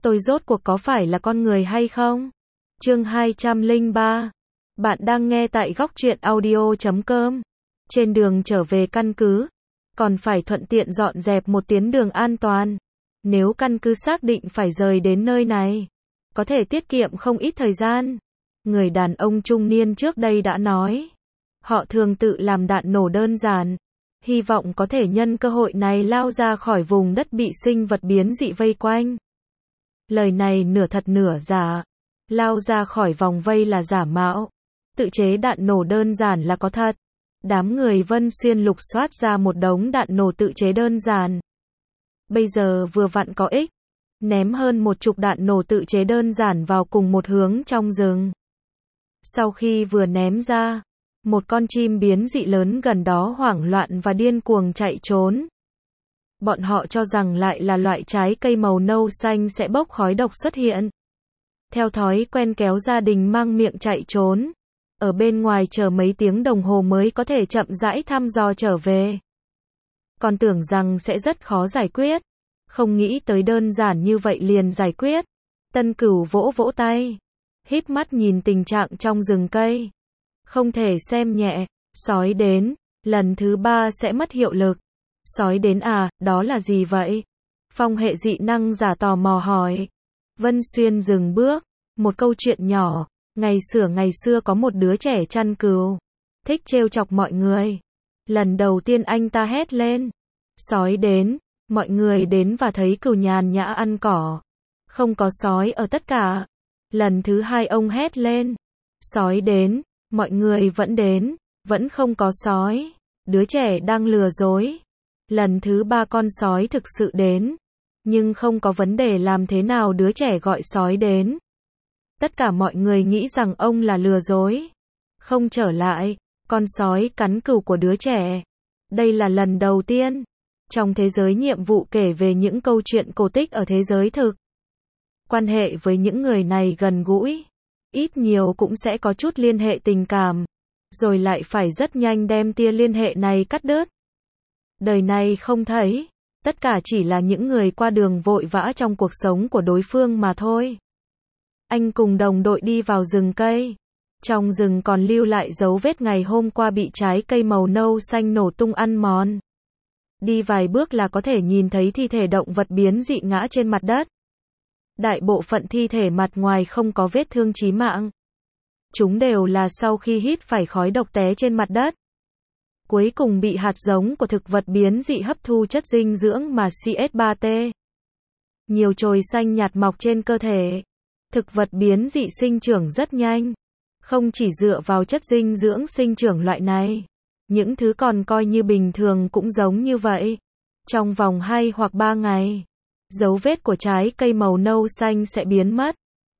tôi rốt cuộc có phải là con người hay không? Chương 203. Bạn đang nghe tại góc truyện audio.com. Trên đường trở về căn cứ, còn phải thuận tiện dọn dẹp một tuyến đường an toàn. Nếu căn cứ xác định phải rời đến nơi này, có thể tiết kiệm không ít thời gian. Người đàn ông trung niên trước đây đã nói, họ thường tự làm đạn nổ đơn giản, hy vọng có thể nhân cơ hội này lao ra khỏi vùng đất bị sinh vật biến dị vây quanh. Lời này nửa thật nửa giả. Lao ra khỏi vòng vây là giả mạo, tự chế đạn nổ đơn giản là có thật. Đám người Vân Xuyên lục soát ra một đống đạn nổ tự chế đơn giản. Bây giờ vừa vặn có ích, ném hơn 10 đạn nổ tự chế đơn giản vào cùng một hướng trong rừng. Sau khi vừa ném ra, một con chim biến dị lớn gần đó hoảng loạn và điên cuồng chạy trốn. Bọn họ cho rằng lại là loại trái cây màu nâu xanh sẽ bốc khói độc xuất hiện. Theo thói quen kéo gia đình mang miệng chạy trốn. Ở bên ngoài chờ mấy tiếng đồng hồ mới có thể chậm rãi thăm dò trở về. Còn tưởng rằng sẽ rất khó giải quyết. Không nghĩ tới đơn giản như vậy liền giải quyết. Tân Cửu vỗ vỗ tay, híp mắt nhìn tình trạng trong rừng cây. Không thể xem nhẹ, sói đến, lần thứ 3 sẽ mất hiệu lực. Sói đến à, đó là gì vậy? Phong hệ dị năng giả tò mò hỏi. Vân Xuyên dừng bước, một câu chuyện nhỏ. Ngày xưa có một đứa trẻ chăn cừu, thích trêu chọc mọi người. Lần đầu tiên anh ta hét lên, sói đến, mọi người đến và thấy cừu nhàn nhã ăn cỏ. Không có sói ở tất cả. Lần thứ 2 ông hét lên, sói đến, mọi người vẫn đến, vẫn không có sói. Đứa trẻ đang lừa dối. Lần thứ 3 con sói thực sự đến, nhưng không có vấn đề làm thế nào đứa trẻ gọi sói đến. Tất cả mọi người nghĩ rằng ông là lừa dối. Không trở lại, con sói cắn cừu của đứa trẻ. Đây là lần đầu tiên trong thế giới nhiệm vụ kể về những câu chuyện cổ tích ở thế giới thực. Quan hệ với những người này gần gũi, ít nhiều cũng sẽ có chút liên hệ tình cảm, rồi lại phải rất nhanh đem tia liên hệ này cắt đứt. Đời này không thấy, tất cả chỉ là những người qua đường vội vã trong cuộc sống của đối phương mà thôi. Anh cùng đồng đội đi vào rừng cây. Trong rừng còn lưu lại dấu vết ngày hôm qua bị trái cây màu nâu xanh nổ tung ăn mòn. Đi vài bước là có thể nhìn thấy thi thể động vật biến dị ngã trên mặt đất. Đại bộ phận thi thể mặt ngoài không có vết thương chí mạng. Chúng đều là sau khi hít phải khói độc té trên mặt đất. Cuối cùng bị hạt giống của thực vật biến dị hấp thu chất dinh dưỡng mà CS3T. Nhiều chồi xanh nhạt mọc trên cơ thể. Thực vật biến dị sinh trưởng rất nhanh. Không chỉ dựa vào chất dinh dưỡng sinh trưởng loại này. Những thứ còn coi như bình thường cũng giống như vậy. Trong vòng 2 hoặc 3 ngày, dấu vết của trái cây màu nâu xanh sẽ biến mất.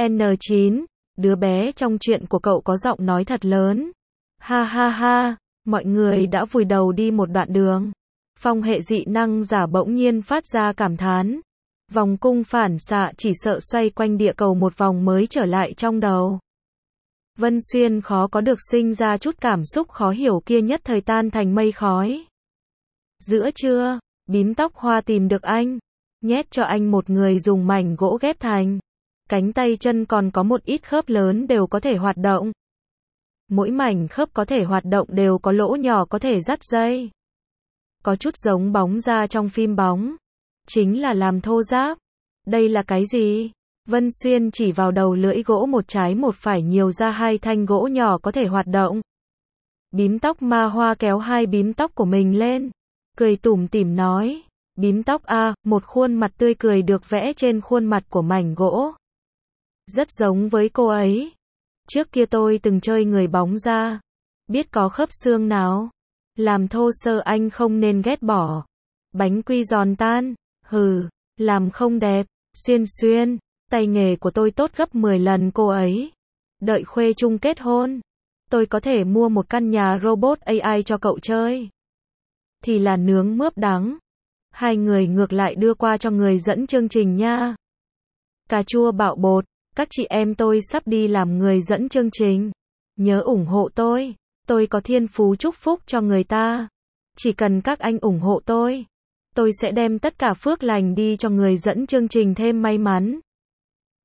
N9, đứa bé trong chuyện của cậu có giọng nói thật lớn. Ha ha ha, mọi người đã vùi đầu đi một đoạn đường. Phong hệ dị năng giả bỗng nhiên phát ra cảm thán. Vòng cung phản xạ chỉ sợ xoay quanh địa cầu một vòng mới trở lại trong đầu. Vân Xuyên khó có được sinh ra chút cảm xúc khó hiểu kia nhất thời tan thành mây khói. Giữa trưa, bím tóc hoa tìm được anh, nhét cho anh một người dùng mảnh gỗ ghép thành. Cánh tay chân còn có một ít khớp lớn đều có thể hoạt động. Mỗi mảnh khớp có thể hoạt động đều có lỗ nhỏ có thể dắt dây. Có chút giống bóng da trong phim bóng. Chính là làm thô ráp. Đây là cái gì? Vân Xuyên chỉ vào đầu lưỡi gỗ một trái một phải nhiều ra 2 thanh gỗ nhỏ có thể hoạt động. Bím tóc ma hoa kéo 2 bím tóc của mình lên, cười tủm tỉm nói, bím tóc a, một khuôn mặt tươi cười được vẽ trên khuôn mặt của mảnh gỗ. Rất giống với cô ấy. Trước kia tôi từng chơi người bóng da, biết có khớp xương nào. Làm thô sơ anh không nên ghét bỏ. Bánh quy giòn tan, hừ, làm không đẹp. Xuyên Xuyên, tay nghề của tôi tốt gấp 10 lần cô ấy. Đợi khuê chung kết hôn, tôi có thể mua một căn nhà robot AI cho cậu chơi. Thì là nướng mướp đắng. 2 người ngược lại đưa qua cho người dẫn chương trình nha. Cà chua bạo bột, các chị em tôi sắp đi làm người dẫn chương trình. Nhớ ủng hộ tôi có thiên phú chúc phúc cho người ta. Chỉ cần các anh ủng hộ tôi sẽ đem tất cả phước lành đi cho người dẫn chương trình thêm may mắn.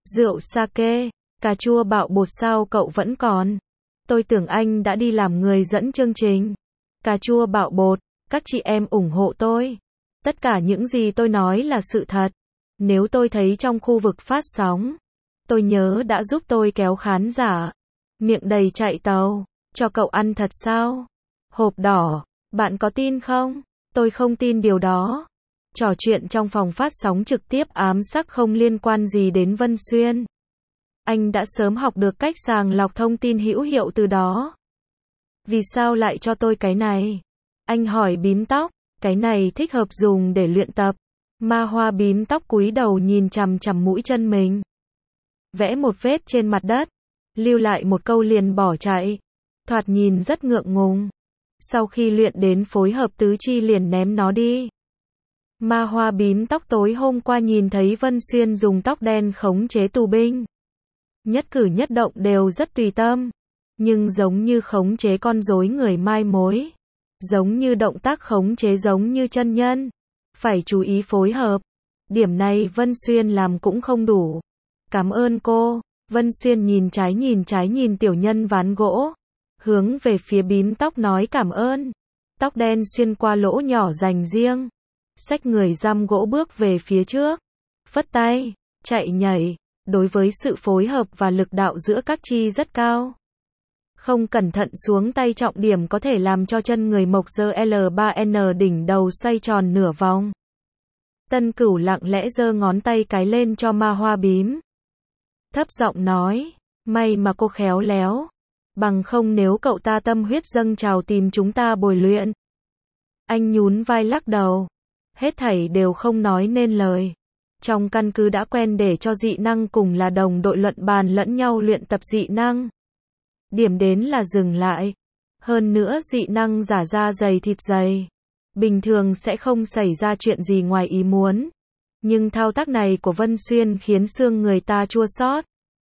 Rượu sake, cà chua bạo bột sao cậu vẫn còn? Tôi tưởng anh đã đi làm người dẫn chương trình. Cà chua bạo bột, các chị em ủng hộ tôi. Tất cả những gì tôi nói là sự thật. Nếu tôi thấy trong khu vực phát sóng, tôi nhớ đã giúp tôi kéo khán giả. Miệng đầy chạy tàu, cho cậu ăn thật sao? Hộp đỏ, bạn có tin không? Tôi không tin điều đó. Trò chuyện trong phòng phát sóng trực tiếp ám sắc không liên quan gì đến Vân Xuyên. Anh đã sớm học được cách sàng lọc thông tin hữu hiệu từ đó. Vì sao lại cho tôi cái này? Anh hỏi bím tóc, cái này thích hợp dùng để luyện tập. Ma Hoa bím tóc cúi đầu nhìn chằm chằm mũi chân mình. Vẽ một vết trên mặt đất, lưu lại một câu liền bỏ chạy. Thoạt nhìn rất ngượng ngùng. Sau khi luyện đến phối hợp tứ chi liền ném nó đi. Ma Hoa bím tóc tối hôm qua nhìn thấy Vân Xuyên dùng tóc đen khống chế tù binh. Nhất cử nhất động đều rất tùy tâm. Nhưng giống như khống chế con rối người mai mối. Giống như động tác khống chế giống như chân nhân. Phải chú ý phối hợp. Điểm này Vân Xuyên làm cũng không đủ. Cảm ơn cô. Vân Xuyên nhìn trái nhìn tiểu nhân ván gỗ. Hướng về phía bím tóc nói cảm ơn. Tóc đen xuyên qua lỗ nhỏ dành riêng. Xách người giam gỗ bước về phía trước. Phất tay, chạy nhảy. Đối với sự phối hợp và lực đạo giữa các chi rất cao. Không cẩn thận xuống tay trọng điểm có thể làm cho chân người mộc giơ L3N đỉnh đầu xoay tròn nửa vòng. Tân Cửu lặng lẽ giơ ngón tay cái lên cho Ma Hoa bím. Thấp giọng nói, may mà cô khéo léo. Bằng không nếu cậu ta tâm huyết dâng trào tìm chúng ta bồi luyện. Anh nhún vai lắc đầu. Hết thảy đều không nói nên lời. Trong căn cứ đã quen để cho dị năng cùng là đồng đội luận bàn lẫn nhau luyện tập dị năng. Điểm đến là dừng lại. Hơn nữa dị năng giả da dày thịt dày. Bình thường sẽ không xảy ra chuyện gì ngoài ý muốn. Nhưng thao tác này của Vân Xuyên khiến xương người ta chua xót.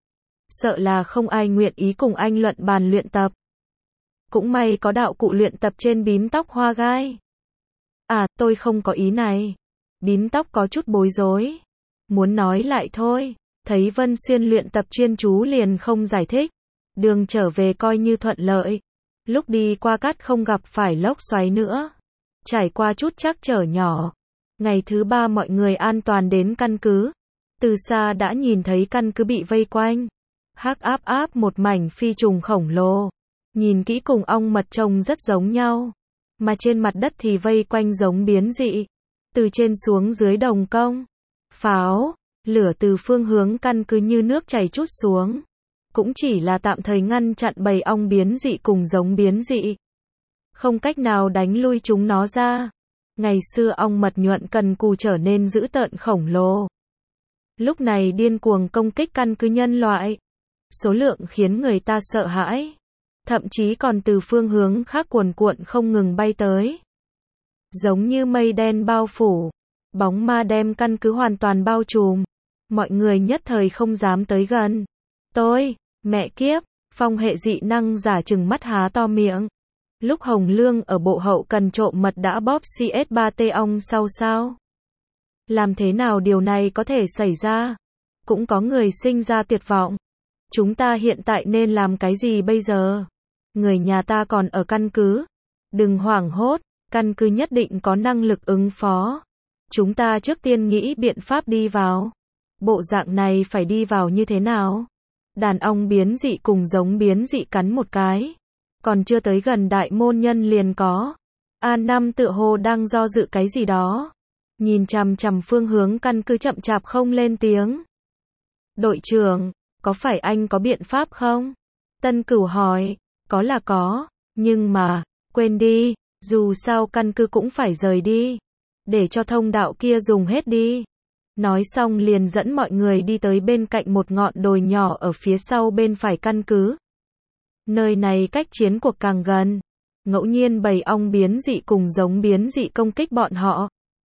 Sợ là không ai nguyện ý cùng anh luận bàn luyện tập. Cũng may có đạo cụ luyện tập trên bím tóc hoa gai. À, tôi không có ý này. Bím tóc có chút bối rối. Muốn nói lại thôi. Thấy Vân Xuyên luyện tập chuyên chú liền không giải thích. Đường trở về coi như thuận lợi. Lúc đi qua cát không gặp phải lốc xoáy nữa. Trải qua chút trắc trở nhỏ. Ngày thứ 3 mọi người an toàn đến căn cứ. Từ xa đã nhìn thấy căn cứ bị vây quanh. Hắc áp áp một mảnh phi trùng khổng lồ. Nhìn kỹ cùng ong mật trông rất giống nhau. Mà trên mặt đất thì vây quanh giống biến dị. Từ trên xuống dưới đồng công. Pháo, lửa từ phương hướng căn cứ như nước chảy trút xuống. Cũng chỉ là tạm thời ngăn chặn bầy ong biến dị cùng giống biến dị. Không cách nào đánh lui chúng nó ra. Ngày xưa ong mật nhuận cần cù trở nên dữ tợn khổng lồ. Lúc này điên cuồng công kích căn cứ nhân loại. Số lượng khiến người ta sợ hãi. Thậm chí còn từ phương hướng khác cuồn cuộn không ngừng bay tới. Giống như mây đen bao phủ. Bóng ma đem căn cứ hoàn toàn bao trùm. Mọi người nhất thời không dám tới gần. Mẹ kiếp, phong hệ dị năng giả trừng mắt há to miệng. Lúc Hồng Lương ở bộ hậu cần trộm mật đã bóp CS3T ong sau sao? Làm thế nào điều này có thể xảy ra? Cũng có người sinh ra tuyệt vọng. Chúng ta hiện tại nên làm cái gì bây giờ? Người nhà ta còn ở căn cứ. Đừng hoảng hốt, căn cứ nhất định có năng lực ứng phó. Chúng ta trước tiên nghĩ biện pháp đi vào. Bộ dạng này phải đi vào như thế nào? Đàn ong biến dị cùng giống biến dị cắn một cái. Còn chưa tới gần đại môn nhân liền có. A5 tựa hồ đang do dự cái gì đó. Nhìn chằm chằm phương hướng căn cứ chậm chạp không lên tiếng. Đội trưởng, có phải anh có biện pháp không? Tân Cửu hỏi. Có là có, nhưng mà, quên đi, dù sao căn cứ cũng phải rời đi. Để cho thông đạo kia dùng hết đi. Nói xong liền dẫn mọi người đi tới bên cạnh một ngọn đồi nhỏ ở phía sau bên phải căn cứ. Nơi này cách chiến cuộc càng gần. Ngẫu nhiên bầy ong biến dị cùng giống biến dị công kích bọn họ.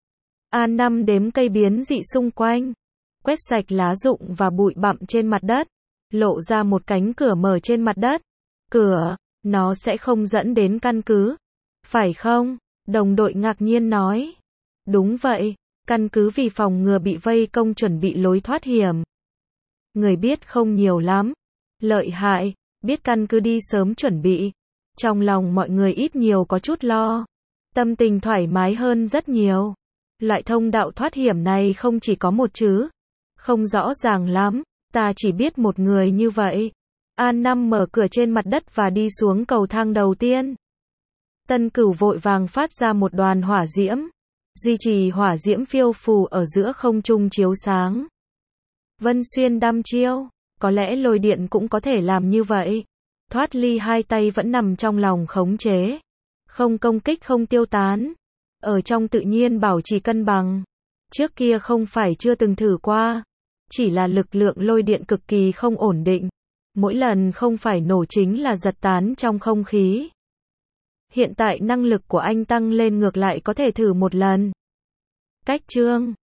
A5 đếm cây biến dị xung quanh. Quét sạch lá rụng và bụi bặm trên mặt đất. Lộ ra một cánh cửa mở trên mặt đất. Cửa, nó sẽ không dẫn đến căn cứ. Phải không? Đồng đội ngạc nhiên nói. Đúng vậy, căn cứ vì phòng ngừa bị vây công chuẩn bị lối thoát hiểm. Người biết không nhiều lắm. Lợi hại, biết căn cứ đi sớm chuẩn bị. Trong lòng mọi người ít nhiều có chút lo. Tâm tình thoải mái hơn rất nhiều. Loại thông đạo thoát hiểm này không chỉ có một chứ. Không rõ ràng lắm, ta chỉ biết một người như vậy. An Năm mở cửa trên mặt đất và đi xuống cầu thang đầu tiên. Tân Cửu vội vàng phát ra một đoàn hỏa diễm. Duy trì hỏa diễm phiêu phù ở giữa không trung chiếu sáng. Vân Xuyên đăm chiêu, có lẽ lôi điện cũng có thể làm như vậy. Thoát ly hai tay vẫn nằm trong lòng khống chế. Không công kích không tiêu tán. Ở trong tự nhiên bảo trì cân bằng. Trước kia không phải chưa từng thử qua. Chỉ là lực lượng lôi điện cực kỳ không ổn định. Mỗi lần không phải nổ chính là giật tán trong không khí. Hiện tại năng lực của anh tăng lên ngược lại có thể thử một lần. Cách chương